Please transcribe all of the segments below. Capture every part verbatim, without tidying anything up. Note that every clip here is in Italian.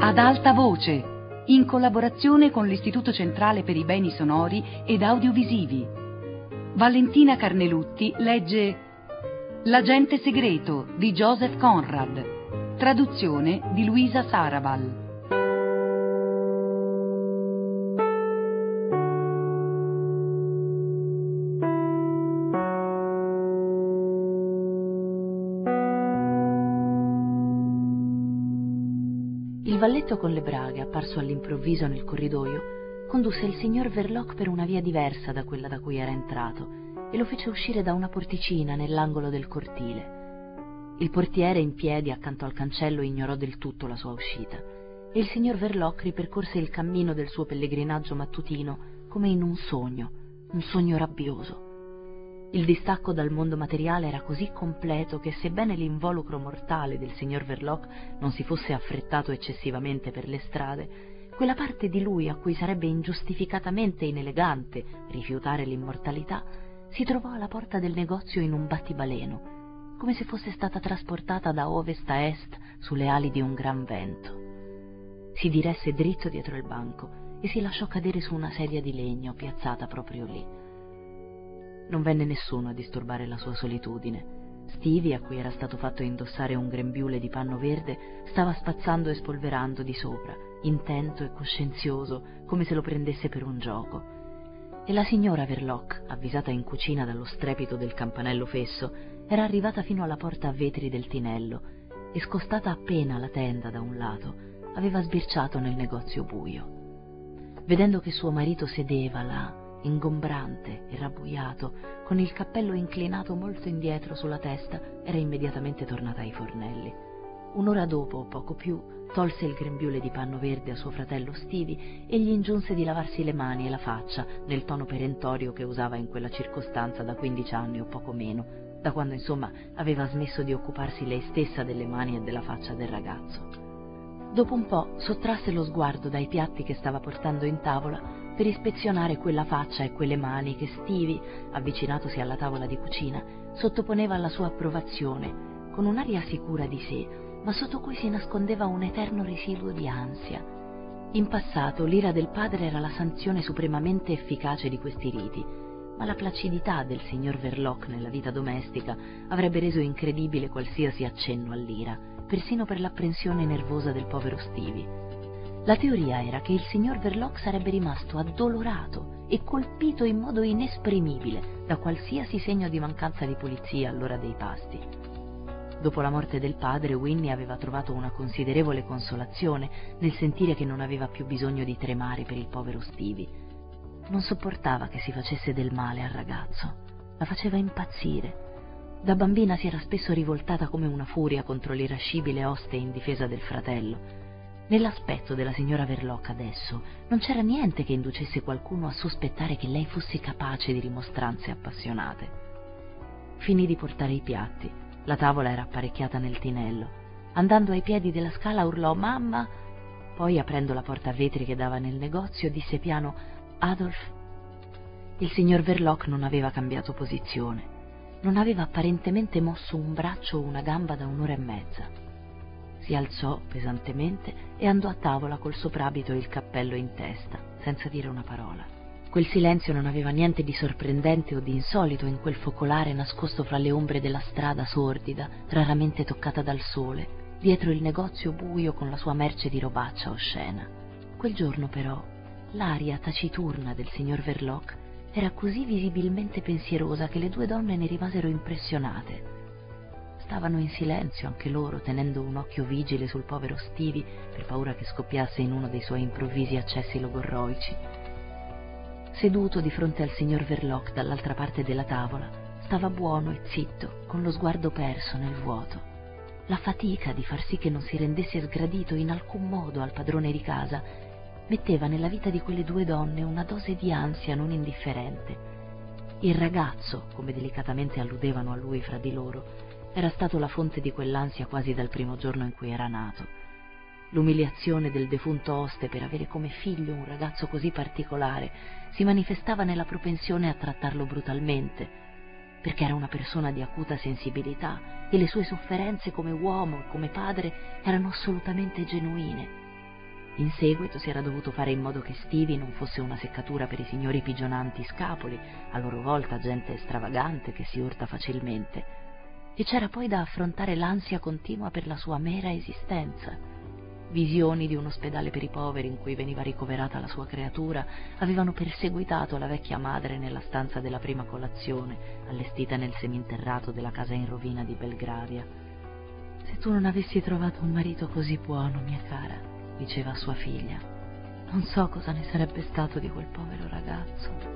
Ad alta voce, in collaborazione con l'Istituto Centrale per i Beni Sonori ed Audiovisivi. Valentina Carnelutti legge L'agente segreto di Joseph Conrad, traduzione di Luisa Sarabal. Il valletto con le braghe, apparso all'improvviso nel corridoio, condusse il signor Verloc per una via diversa da quella da cui era entrato e lo fece uscire da una porticina nell'angolo del cortile. Il portiere, in piedi accanto al cancello, ignorò del tutto la sua uscita e il signor Verloc ripercorse il cammino del suo pellegrinaggio mattutino come in un sogno, un sogno rabbioso. Il distacco dal mondo materiale era così completo che, sebbene l'involucro mortale del signor Verloc non si fosse affrettato eccessivamente per le strade, quella parte di lui a cui sarebbe ingiustificatamente inelegante rifiutare l'immortalità si trovò alla porta del negozio in un battibaleno, come se fosse stata trasportata da ovest a est sulle ali di un gran vento. Si diresse dritto dietro il banco e si lasciò cadere su una sedia di legno piazzata proprio lì. Non venne nessuno a disturbare la sua solitudine. Stevie, a cui era stato fatto indossare un grembiule di panno verde, stava spazzando e spolverando di sopra, intento e coscienzioso, come se lo prendesse per un gioco. E la signora Verloc, avvisata in cucina dallo strepito del campanello fesso, era arrivata fino alla porta a vetri del tinello e, scostata appena la tenda da un lato, aveva sbirciato nel negozio buio. Vedendo che suo marito sedeva là, ingombrante e rabbuiato, con il cappello inclinato molto indietro sulla testa, era immediatamente tornata ai fornelli. Un'ora dopo, o poco più, tolse il grembiule di panno verde a suo fratello Stevie e gli ingiunse di lavarsi le mani e la faccia nel tono perentorio che usava in quella circostanza da quindici anni o poco meno, da quando insomma aveva smesso di occuparsi lei stessa delle mani e della faccia del ragazzo. Dopo un po' sottrasse lo sguardo dai piatti che stava portando in tavola per ispezionare quella faccia e quelle mani che Stevie, avvicinatosi alla tavola di cucina, sottoponeva alla sua approvazione, con un'aria sicura di sé, ma sotto cui si nascondeva un eterno residuo di ansia. In passato l'ira del padre era la sanzione supremamente efficace di questi riti, ma la placidità del signor Verloc nella vita domestica avrebbe reso incredibile qualsiasi accenno all'ira, persino per l'apprensione nervosa del povero Stevie. La teoria era che il signor Verloc sarebbe rimasto addolorato e colpito in modo inesprimibile da qualsiasi segno di mancanza di pulizia all'ora dei pasti. Dopo la morte del padre, Winnie aveva trovato una considerevole consolazione nel sentire che non aveva più bisogno di tremare per il povero Stevie. Non sopportava che si facesse del male al ragazzo, la faceva impazzire. Da bambina si era spesso rivoltata come una furia contro l'irascibile oste in difesa del fratello. Nell'aspetto della signora Verloc adesso non c'era niente che inducesse qualcuno a sospettare che lei fosse capace di rimostranze appassionate. Finì di portare i piatti. La tavola era apparecchiata nel tinello. Andando ai piedi della scala urlò «Mamma!». Poi, aprendo la porta a vetri che dava nel negozio, disse piano «Adolf». Il signor Verloc non aveva cambiato posizione. Non aveva apparentemente mosso un braccio o una gamba da un'ora e mezza. Si alzò pesantemente e andò a tavola col soprabito e il cappello in testa, senza dire una parola. Quel silenzio non aveva niente di sorprendente o di insolito in quel focolare nascosto fra le ombre della strada sordida, raramente toccata dal sole, dietro il negozio buio con la sua merce di robaccia oscena. Quel giorno però l'aria taciturna del signor Verloc era così visibilmente pensierosa che le due donne ne rimasero impressionate. Stavano in silenzio anche loro, tenendo un occhio vigile sul povero Stevie per paura che scoppiasse in uno dei suoi improvvisi accessi logorroici. Seduto di fronte al signor Verloc dall'altra parte della tavola, stava buono e zitto, con lo sguardo perso nel vuoto. La fatica di far sì che non si rendesse sgradito in alcun modo al padrone di casa metteva nella vita di quelle due donne una dose di ansia non indifferente. Il ragazzo, come delicatamente alludevano a lui fra di loro, era stato la fonte di quell'ansia quasi dal primo giorno in cui era nato. L'umiliazione del defunto oste per avere come figlio un ragazzo così particolare si manifestava nella propensione a trattarlo brutalmente, perché era una persona di acuta sensibilità e le sue sofferenze come uomo e come padre erano assolutamente genuine. In seguito si era dovuto fare in modo che Stevie non fosse una seccatura per i signori pigionanti scapoli, a loro volta gente stravagante che si urta facilmente, e c'era poi da affrontare l'ansia continua per la sua mera esistenza. Visioni di un ospedale per i poveri in cui veniva ricoverata la sua creatura avevano perseguitato la vecchia madre nella stanza della prima colazione, allestita nel seminterrato della casa in rovina di Belgravia. «Se tu non avessi trovato un marito così buono, mia cara», diceva a sua figlia, «non so cosa ne sarebbe stato di quel povero ragazzo».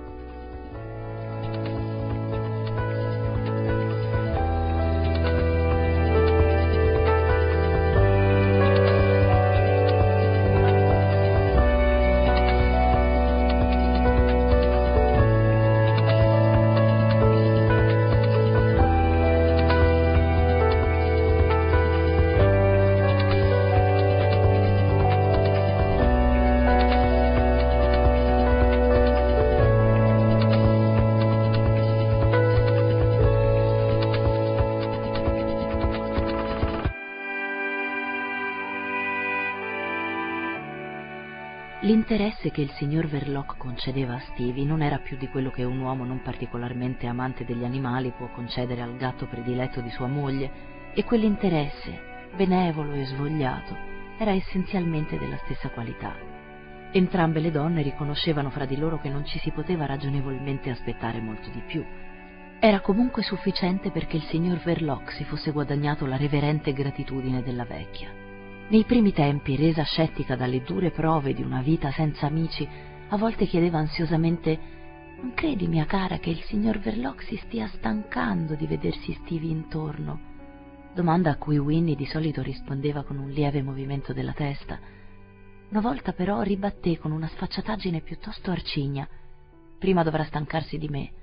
L'interesse che il signor Verloc concedeva a Stevie non era più di quello che un uomo non particolarmente amante degli animali può concedere al gatto prediletto di sua moglie, e quell'interesse, benevolo e svogliato, era essenzialmente della stessa qualità. Entrambe le donne riconoscevano fra di loro che non ci si poteva ragionevolmente aspettare molto di più. Era comunque sufficiente perché il signor Verloc si fosse guadagnato la reverente gratitudine della vecchia. Nei primi tempi, resa scettica dalle dure prove di una vita senza amici, a volte chiedeva ansiosamente: «Non credi, mia cara, che il signor Verloc si stia stancando di vedersi Stevie intorno?» Domanda a cui Winnie di solito rispondeva con un lieve movimento della testa. Una volta però ribatté con una sfacciataggine piuttosto arcigna: «Prima dovrà stancarsi di me».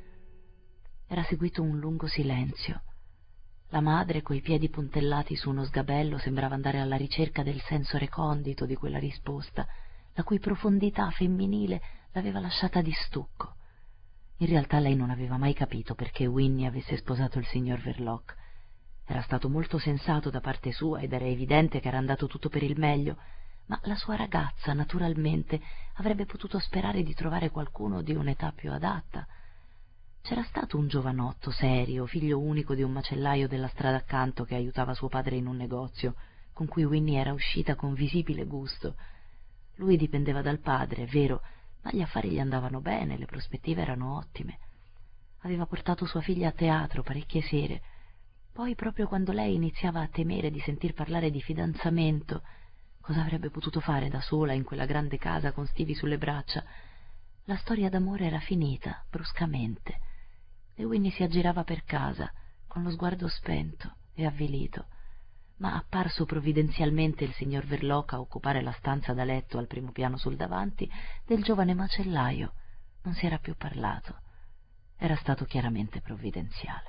Era seguito un lungo silenzio. La madre, coi piedi puntellati su uno sgabello, sembrava andare alla ricerca del senso recondito di quella risposta, la cui profondità femminile l'aveva lasciata di stucco. In realtà lei non aveva mai capito perché Winnie avesse sposato il signor Verloc. Era stato molto sensato da parte sua ed era evidente che era andato tutto per il meglio, ma la sua ragazza, naturalmente, avrebbe potuto sperare di trovare qualcuno di un'età più adatta. C'era stato un giovanotto serio, figlio unico di un macellaio della strada accanto che aiutava suo padre in un negozio, con cui Winnie era uscita con visibile gusto. Lui dipendeva dal padre, è vero, ma gli affari gli andavano bene, le prospettive erano ottime. Aveva portato sua figlia a teatro parecchie sere. Poi, proprio quando lei iniziava a temere di sentir parlare di fidanzamento, cosa avrebbe potuto fare da sola in quella grande casa con Stevie sulle braccia? La storia d'amore era finita, bruscamente, e Winnie si aggirava per casa, con lo sguardo spento e avvilito, ma apparso provvidenzialmente il signor Verloc a occupare la stanza da letto al primo piano sul davanti, del giovane macellaio non si era più parlato. Era stato chiaramente provvidenziale.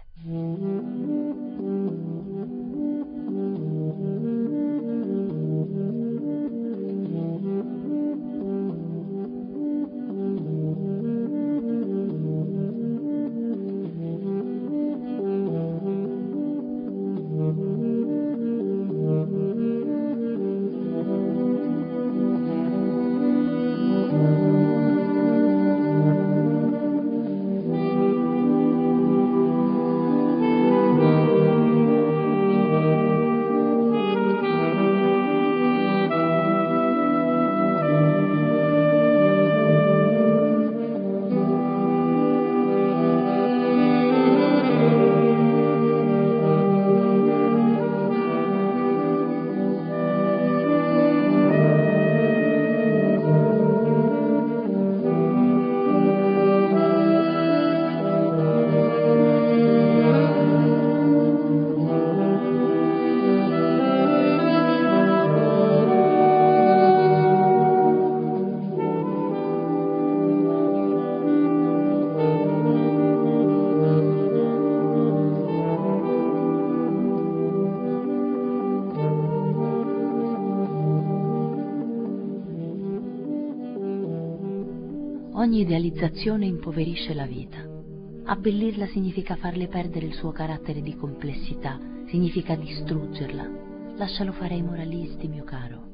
Ogni idealizzazione impoverisce la vita. Abbellirla significa farle perdere il suo carattere di complessità, significa distruggerla. Lascialo fare ai moralisti, mio caro.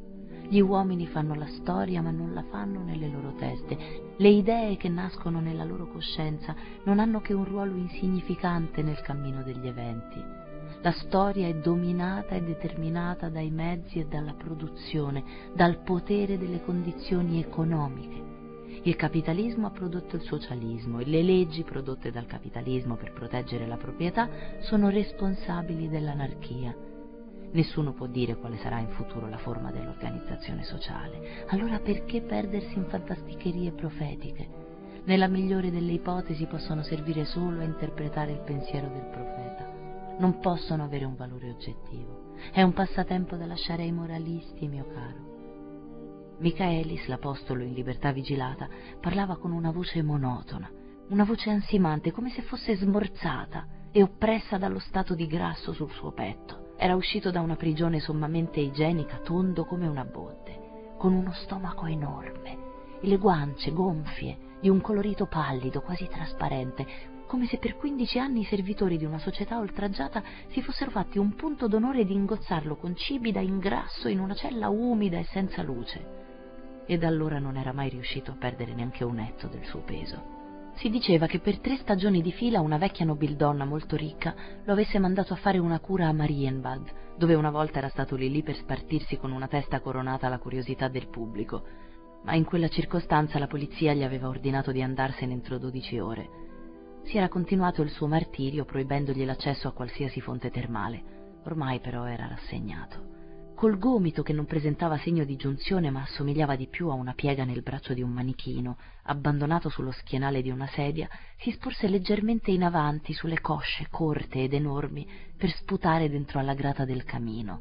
Gli uomini fanno la storia, ma non la fanno nelle loro teste. Le idee che nascono nella loro coscienza non hanno che un ruolo insignificante nel cammino degli eventi. La storia è dominata e determinata dai mezzi e dalla produzione, dal potere delle condizioni economiche. Il capitalismo ha prodotto il socialismo e le leggi prodotte dal capitalismo per proteggere la proprietà sono responsabili dell'anarchia. Nessuno può dire quale sarà in futuro la forma dell'organizzazione sociale. Allora perché perdersi in fantasticherie profetiche? Nella migliore delle ipotesi possono servire solo a interpretare il pensiero del profeta. Non possono avere un valore oggettivo. È un passatempo da lasciare ai moralisti, mio caro. Michaelis, l'apostolo in libertà vigilata, parlava con una voce monotona, una voce ansimante, come se fosse smorzata e oppressa dallo stato di grasso sul suo petto. Era uscito da una prigione sommamente igienica, tondo come una botte, con uno stomaco enorme e le guance gonfie di un colorito pallido, quasi trasparente, come se per quindici anni i servitori di una società oltraggiata si fossero fatti un punto d'onore di ingozzarlo con cibi da ingrasso in una cella umida e senza luce. E da allora non era mai riuscito a perdere neanche un etto del suo peso. Si diceva che per tre stagioni di fila una vecchia nobildonna molto ricca lo avesse mandato a fare una cura a Marienbad, dove una volta era stato lì lì per spartirsi con una testa coronata alla curiosità del pubblico, ma in quella circostanza la polizia gli aveva ordinato di andarsene entro dodici ore. Si era continuato il suo martirio proibendogli l'accesso a qualsiasi fonte termale. Ormai però era rassegnato. Col gomito che non presentava segno di giunzione ma assomigliava di più a una piega nel braccio di un manichino, abbandonato sullo schienale di una sedia, si sporse leggermente in avanti sulle cosce corte ed enormi per sputare dentro alla grata del camino.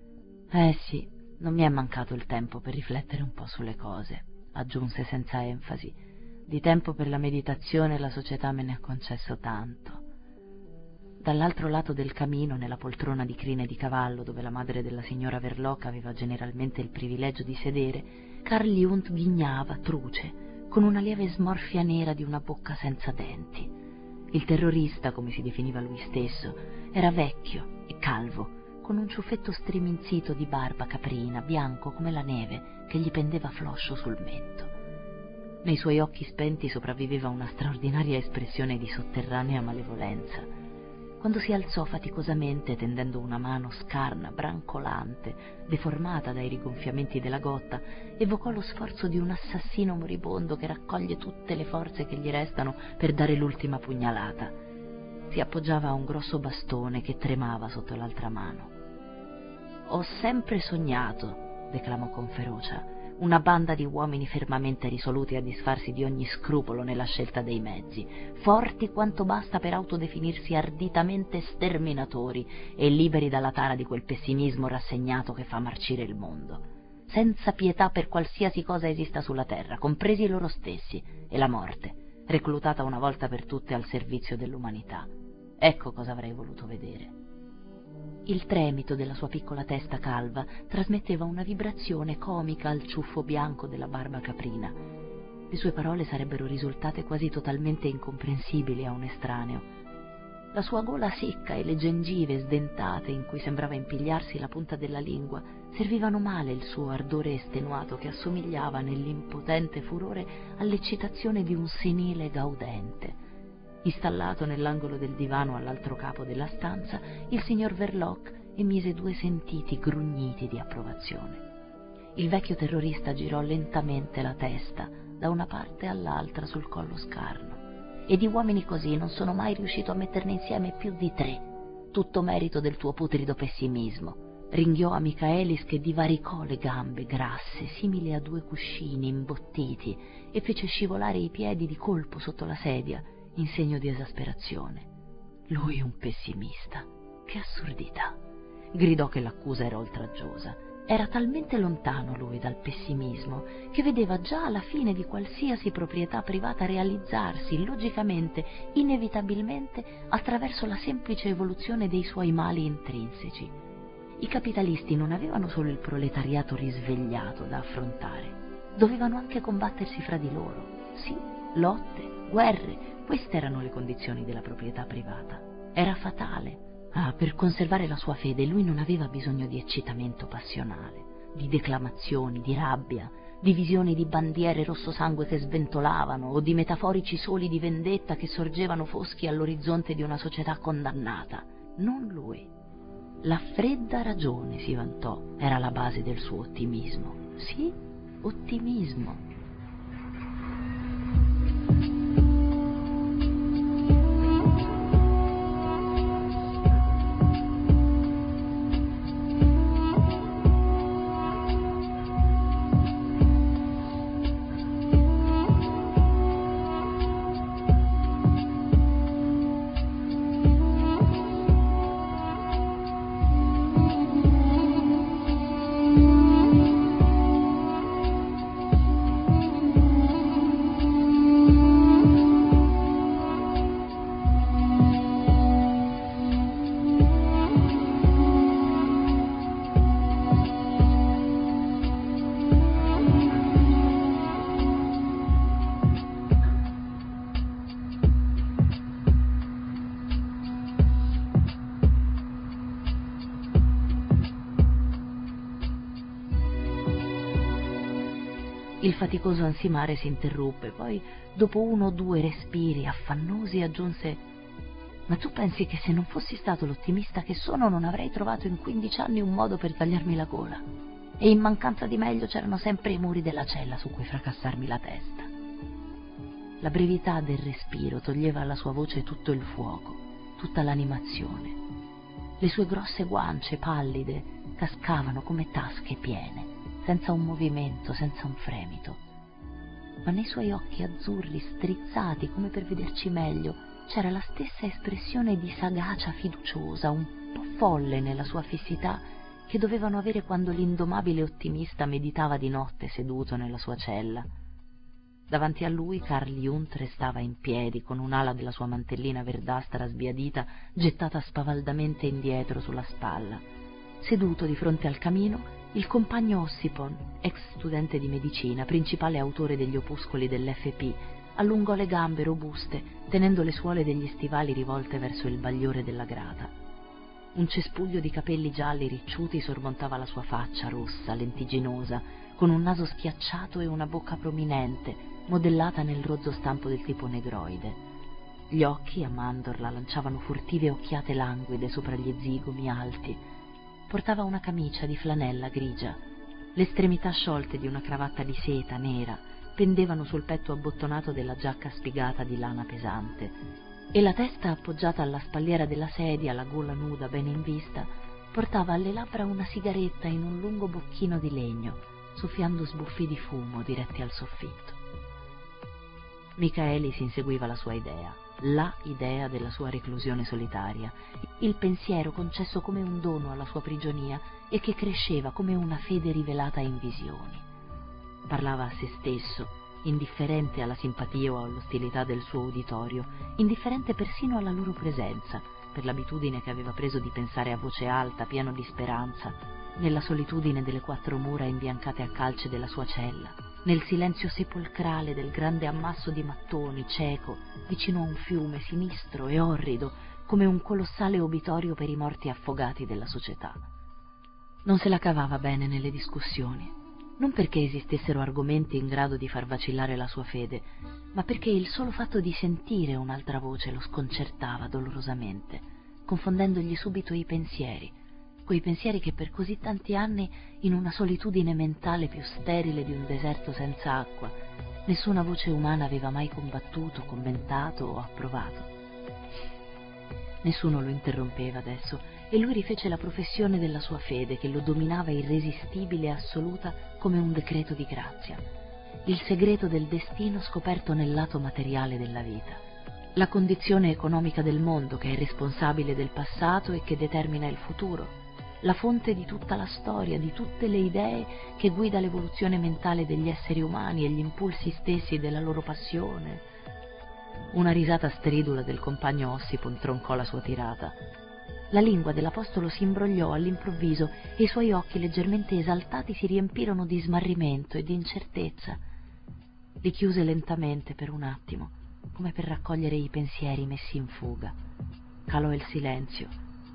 Eh sì, non mi è mancato il tempo per riflettere un po' sulle cose, aggiunse senza enfasi. Di tempo per la meditazione la società me ne ha concesso tanto. Dall'altro lato del camino, nella poltrona di crine di cavallo dove la madre della signora Verloc aveva generalmente il privilegio di sedere, Carl Jund ghignava, truce, con una lieve smorfia nera di una bocca senza denti. Il terrorista, come si definiva lui stesso, era vecchio e calvo, con un ciuffetto striminzito di barba caprina, bianco come la neve, che gli pendeva floscio sul mento. Nei suoi occhi spenti sopravviveva una straordinaria espressione di sotterranea malevolenza. Quando si alzò faticosamente, tendendo una mano scarna, brancolante, deformata dai rigonfiamenti della gotta, evocò lo sforzo di un assassino moribondo che raccoglie tutte le forze che gli restano per dare l'ultima pugnalata. Si appoggiava a un grosso bastone che tremava sotto l'altra mano. «Ho sempre sognato», declamò con ferocia, una banda di uomini fermamente risoluti a disfarsi di ogni scrupolo nella scelta dei mezzi, forti quanto basta per autodefinirsi arditamente sterminatori e liberi dalla tara di quel pessimismo rassegnato che fa marcire il mondo, senza pietà per qualsiasi cosa esista sulla terra, compresi loro stessi e la morte, reclutata una volta per tutte al servizio dell'umanità. Ecco cosa avrei voluto vedere. Il tremito della sua piccola testa calva trasmetteva una vibrazione comica al ciuffo bianco della barba caprina. Le sue parole sarebbero risultate quasi totalmente incomprensibili a un estraneo. La sua gola secca e le gengive sdentate in cui sembrava impigliarsi la punta della lingua servivano male il suo ardore estenuato che assomigliava nell'impotente furore all'eccitazione di un senile gaudente. Installato nell'angolo del divano all'altro capo della stanza, il signor Verloc emise due sentiti grugniti di approvazione. Il vecchio terrorista girò lentamente la testa da una parte all'altra sul collo scarno. E di uomini così non sono mai riuscito a metterne insieme più di tre, tutto merito del tuo putrido pessimismo. Ringhiò a Michaelis che divaricò le gambe grasse, simili a due cuscini imbottiti, e fece scivolare i piedi di colpo sotto la sedia, in segno di esasperazione. Lui un pessimista. Che assurdità! Gridò che l'accusa era oltraggiosa. Era talmente lontano lui dal pessimismo che vedeva già la fine di qualsiasi proprietà privata realizzarsi logicamente, inevitabilmente, attraverso la semplice evoluzione dei suoi mali intrinseci. I capitalisti non avevano solo il proletariato risvegliato da affrontare, dovevano anche combattersi fra di loro. Sì, lotte, guerre, queste erano le condizioni della proprietà privata. Era fatale. Ah, per conservare la sua fede lui non aveva bisogno di eccitamento passionale. di declamazioni, di rabbia, di visioni di bandiere rossosangue che sventolavano o di metaforici soli di vendetta che sorgevano foschi all'orizzonte di una società condannata. Non lui. La fredda ragione, si vantò, era la base del suo ottimismo. Sì, ottimismo. Il faticoso ansimare si interruppe, poi dopo uno o due respiri affannosi aggiunse: «Ma tu pensi che se non fossi stato l'ottimista che sono non avrei trovato in quindici anni un modo per tagliarmi la gola? E in mancanza di meglio c'erano sempre i muri della cella su cui fracassarmi la testa». La brevità del respiro toglieva alla sua voce tutto il fuoco, tutta l'animazione. Le sue grosse guance pallide cascavano come tasche piene, senza un movimento, senza un fremito. Ma nei suoi occhi azzurri, strizzati come per vederci meglio, c'era la stessa espressione di sagacia fiduciosa, un po' folle nella sua fissità, che dovevano avere quando l'indomabile ottimista meditava di notte seduto nella sua cella. Davanti a lui Carl Jung restava in piedi, con un'ala della sua mantellina verdastra sbiadita gettata spavaldamente indietro sulla spalla. Seduto di fronte al camino, il compagno Ossipon, ex studente di medicina, principale autore degli opuscoli dell'F P, allungò le gambe robuste, tenendo le suole degli stivali rivolte verso il bagliore della grata. Un cespuglio di capelli gialli ricciuti sormontava la sua faccia rossa, lentiginosa, con un naso schiacciato e una bocca prominente, modellata nel rozzo stampo del tipo negroide. Gli occhi a mandorla lanciavano furtive occhiate languide sopra gli zigomi alti. Portava una camicia di flanella grigia. Le estremità sciolte di una cravatta di seta nera pendevano sul petto abbottonato della giacca spigata di lana pesante, e la testa appoggiata alla spalliera della sedia, la gola nuda bene in vista, portava alle labbra una sigaretta in un lungo bocchino di legno, soffiando sbuffi di fumo diretti al soffitto. Michaeli si inseguiva la sua idea, la idea della sua reclusione solitaria, il pensiero concesso come un dono alla sua prigionia e che cresceva come una fede rivelata in visioni. Parlava a se stesso, indifferente alla simpatia o all'ostilità del suo uditorio, indifferente persino alla loro presenza, per l'abitudine che aveva preso di pensare a voce alta, pieno di speranza, nella solitudine delle quattro mura imbiancate a calce della sua cella, nel silenzio sepolcrale del grande ammasso di mattoni, cieco, vicino a un fiume sinistro e orrido, come un colossale obitorio per i morti affogati della società. Non se la cavava bene nelle discussioni, non perché esistessero argomenti in grado di far vacillare la sua fede, ma perché il solo fatto di sentire un'altra voce lo sconcertava dolorosamente, confondendogli subito i pensieri, quei pensieri che per così tanti anni, in una solitudine mentale più sterile di un deserto senza acqua, nessuna voce umana aveva mai combattuto, commentato o approvato. Nessuno lo interrompeva adesso, e lui rifece la professione della sua fede, che lo dominava irresistibile e assoluta come un decreto di grazia, il segreto del destino scoperto nel lato materiale della vita, la condizione economica del mondo che è responsabile del passato e che determina il futuro, la fonte di tutta la storia, di tutte le idee, che guida l'evoluzione mentale degli esseri umani e gli impulsi stessi della loro passione. Una risata stridula del compagno Ossipon troncò la sua tirata. La lingua dell'apostolo si imbrogliò all'improvviso e i suoi occhi leggermente esaltati si riempirono di smarrimento e di incertezza. Li chiuse lentamente per un attimo, come per raccogliere i pensieri messi in fuga. Calò il silenzio.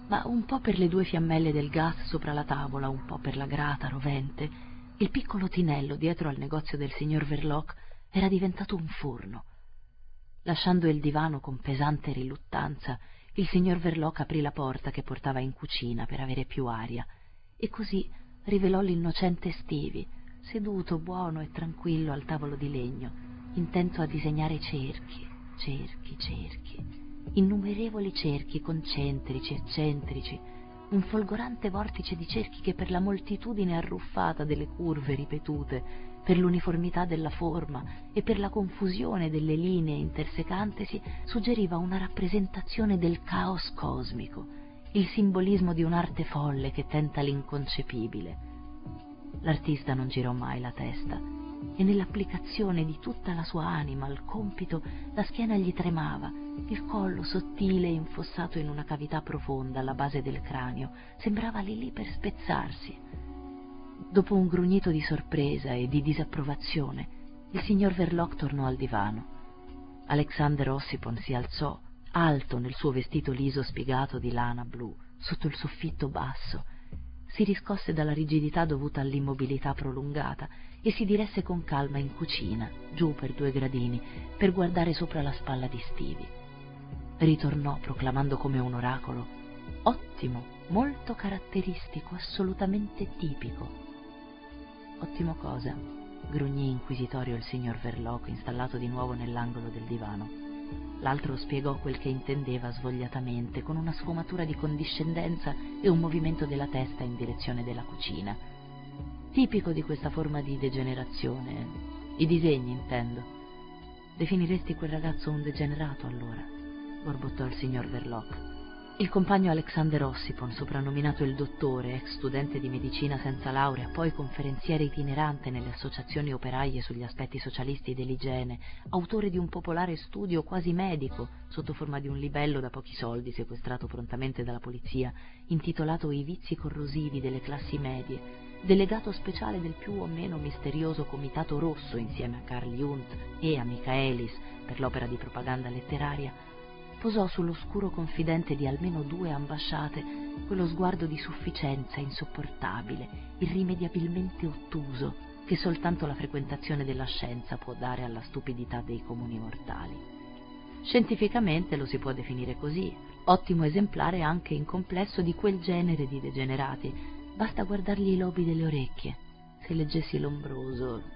ma un po' per le due fiammelle del gas sopra la tavola, un po' per la grata rovente, il piccolo tinello dietro al negozio del signor Verloc era diventato un forno. Lasciando il divano con pesante riluttanza, il signor Verloc aprì la porta che portava in cucina per avere più aria, e così rivelò l'innocente Stevie, seduto buono e tranquillo al tavolo di legno, intento a disegnare cerchi, cerchi, cerchi, innumerevoli cerchi concentrici, eccentrici, un folgorante vortice di cerchi che per la moltitudine arruffata delle curve ripetute, per l'uniformità della forma e per la confusione delle linee intersecantesi suggeriva una rappresentazione del caos cosmico, il simbolismo di un'arte folle che tenta l'inconcepibile. L'artista non girò mai la testa e nell'applicazione di tutta la sua anima al compito la schiena gli tremava, il collo sottile e infossato in una cavità profonda alla base del cranio sembrava lì lì per spezzarsi. Dopo un grugnito di sorpresa e di disapprovazione, il signor Verloc tornò al divano. Alexander Ossipon si alzò, alto nel suo vestito liso spigato di lana blu, sotto il soffitto basso, si riscosse dalla rigidità dovuta all'immobilità prolungata e si diresse con calma in cucina, giù per due gradini, per guardare sopra la spalla di Stevie. Ritornò proclamando come un oracolo: «Ottimo, molto caratteristico, assolutamente tipico». «Ottimo cosa?» grugnì inquisitorio il signor Verloc, installato di nuovo nell'angolo del divano. L'altro spiegò quel che intendeva svogliatamente, con una sfumatura di condiscendenza e un movimento della testa in direzione della cucina. «Tipico di questa forma di degenerazione. I disegni, intendo. Definiresti quel ragazzo un degenerato, allora?» borbottò il signor Verloc. Il compagno Alexander Ossipon, soprannominato il dottore, ex studente di medicina senza laurea, poi conferenziere itinerante nelle associazioni operaie sugli aspetti socialisti dell'igiene, autore di un popolare studio quasi medico, sotto forma di un libello da pochi soldi, sequestrato prontamente dalla polizia, intitolato I vizi corrosivi delle classi medie, delegato speciale del più o meno misterioso Comitato Rosso insieme a Carl Jung e a Michaelis per l'opera di propaganda letteraria, posò sull'oscuro confidente di almeno due ambasciate quello sguardo di sufficienza insopportabile, irrimediabilmente ottuso, che soltanto la frequentazione della scienza può dare alla stupidità dei comuni mortali. Scientificamente lo si può definire così, ottimo esemplare anche in complesso di quel genere di degenerati. Basta guardargli i lobi delle orecchie. Se leggessi Lombroso...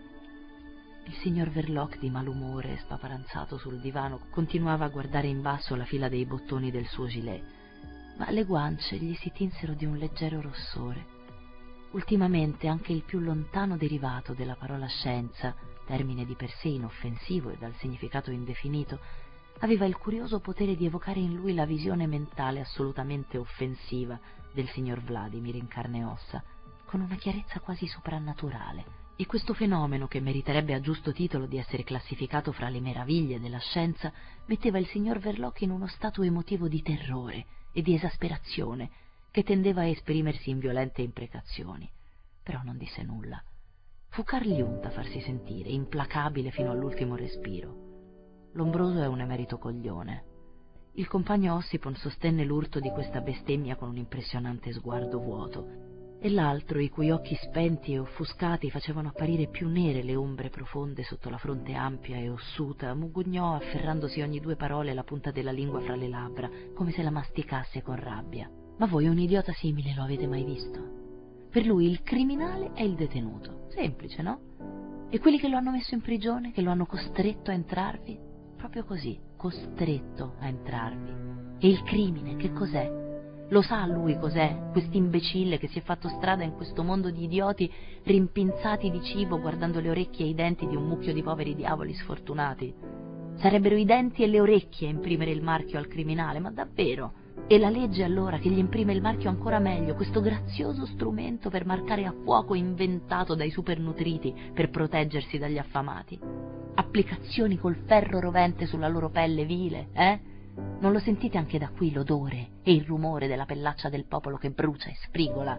Il signor Verloc, di malumore, spaparanzato sul divano, continuava a guardare in basso la fila dei bottoni del suo gilet, ma le guance gli si tinsero di un leggero rossore. Ultimamente anche il più lontano derivato della parola scienza, termine di per sé inoffensivo e dal significato indefinito, aveva il curioso potere di evocare in lui la visione mentale assolutamente offensiva del signor Vladimir in carne e ossa, con una chiarezza quasi soprannaturale. E questo fenomeno, che meriterebbe a giusto titolo di essere classificato fra le meraviglie della scienza, metteva il signor Verloc in uno stato emotivo di terrore e di esasperazione che tendeva a esprimersi in violente imprecazioni. Però non disse nulla. Fu Carl Jung a farsi sentire, implacabile fino all'ultimo respiro. Lombroso è un emerito coglione. Il compagno Ossipon sostenne l'urto di questa bestemmia con un impressionante sguardo vuoto, e l'altro, i cui occhi spenti e offuscati facevano apparire più nere le ombre profonde sotto la fronte ampia e ossuta, mugugnò afferrandosi ogni due parole la punta della lingua fra le labbra, come se la masticasse con rabbia. «Ma voi un idiota simile lo avete mai visto? Per lui il criminale è il detenuto. Semplice, no? E quelli che lo hanno messo in prigione, che lo hanno costretto a entrarvi? Proprio così, costretto a entrarvi. E il crimine, che cos'è? Lo sa lui cos'è, quest'imbecille che si è fatto strada in questo mondo di idioti rimpinzati di cibo guardando le orecchie e i denti di un mucchio di poveri diavoli sfortunati? Sarebbero i denti e le orecchie a imprimere il marchio al criminale, ma davvero? E la legge allora che gli imprime il marchio ancora meglio, questo grazioso strumento per marcare a fuoco inventato dai supernutriti per proteggersi dagli affamati? Applicazioni col ferro rovente sulla loro pelle vile, eh? Non lo sentite anche da qui l'odore e il rumore della pellaccia del popolo che brucia e sfrigola?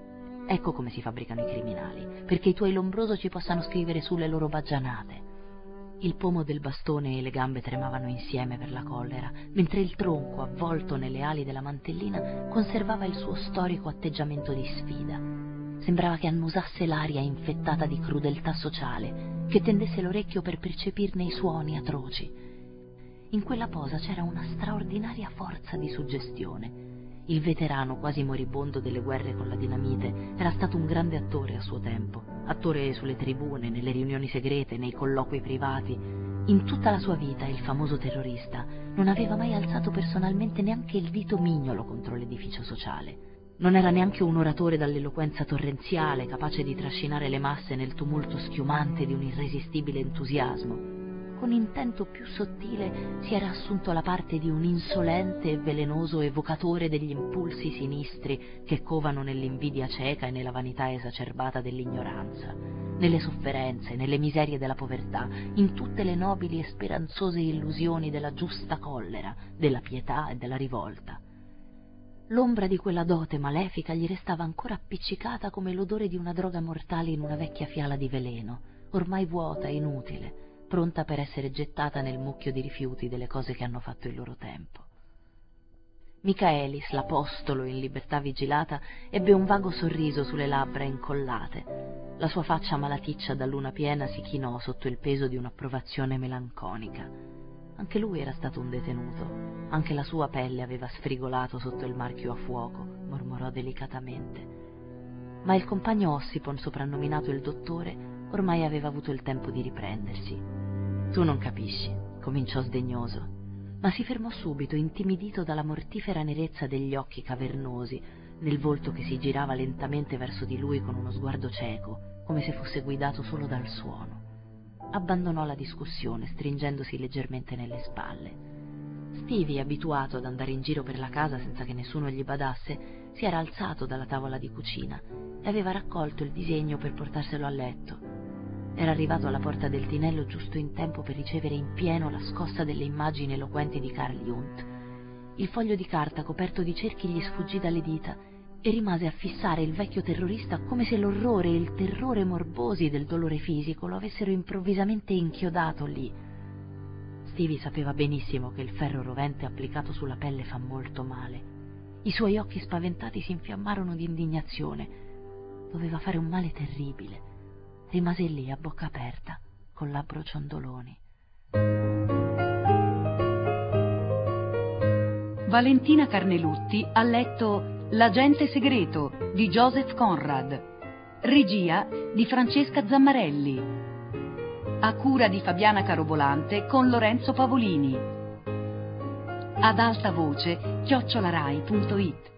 Ecco come si fabbricano i criminali, perché i tuoi Lombroso ci possano scrivere sulle loro baggianate. Il pomo del bastone e le gambe tremavano insieme per la collera, mentre il tronco, avvolto nelle ali della mantellina, conservava il suo storico atteggiamento di sfida. Sembrava che annusasse l'aria infettata di crudeltà sociale, che tendesse l'orecchio per percepirne i suoni atroci. In quella posa c'era una straordinaria forza di suggestione. Il veterano quasi moribondo delle guerre con la dinamite era stato un grande attore a suo tempo, attore sulle tribune, nelle riunioni segrete, nei colloqui privati. In tutta la sua vita il famoso terrorista non aveva mai alzato personalmente neanche il dito mignolo contro l'edificio sociale. Non era neanche un oratore dall'eloquenza torrenziale, capace di trascinare le masse nel tumulto schiumante di un irresistibile entusiasmo. Con intento più sottile si era assunto la parte di un insolente e velenoso evocatore degli impulsi sinistri che covano nell'invidia cieca e nella vanità esacerbata dell'ignoranza, nelle sofferenze, nelle miserie della povertà, in tutte le nobili e speranzose illusioni della giusta collera, della pietà e della rivolta. L'ombra di quella dote malefica gli restava ancora appiccicata come l'odore di una droga mortale in una vecchia fiala di veleno, ormai vuota e inutile, pronta per essere gettata nel mucchio di rifiuti delle cose che hanno fatto il loro tempo. Michaelis, l'apostolo in libertà vigilata, ebbe un vago sorriso sulle labbra incollate. La sua faccia malaticcia da luna piena si chinò sotto il peso di un'approvazione melanconica. Anche lui era stato un detenuto, anche la sua pelle aveva sfrigolato sotto il marchio a fuoco, mormorò delicatamente. Ma il compagno Ossipon, soprannominato il dottore, ormai aveva avuto il tempo di riprendersi. «Tu non capisci», cominciò sdegnoso, ma si fermò subito, intimidito dalla mortifera nerezza degli occhi cavernosi, nel volto che si girava lentamente verso di lui con uno sguardo cieco, come se fosse guidato solo dal suono. Abbandonò la discussione, stringendosi leggermente nelle spalle. Stevie, abituato ad andare in giro per la casa senza che nessuno gli badasse, si era alzato dalla tavola di cucina e aveva raccolto il disegno per portarselo a letto. Era arrivato alla porta del tinello giusto in tempo per ricevere in pieno la scossa delle immagini eloquenti di Carl Jung. Il foglio di carta coperto di cerchi gli sfuggì dalle dita e rimase a fissare il vecchio terrorista come se l'orrore e il terrore morbosi del dolore fisico lo avessero improvvisamente inchiodato lì. Stevie sapeva benissimo che il ferro rovente applicato sulla pelle fa molto male. I suoi occhi spaventati si infiammarono di indignazione. Doveva fare un male terribile. Rimase lì a bocca aperta, col labbro ciondoloni. Valentina Carnelutti ha letto L'agente segreto di Joseph Conrad, regia di Francesca Zammarelli, a cura di Fabiana Carobolante con Lorenzo Pavolini, ad alta voce chiocciolarai punto it.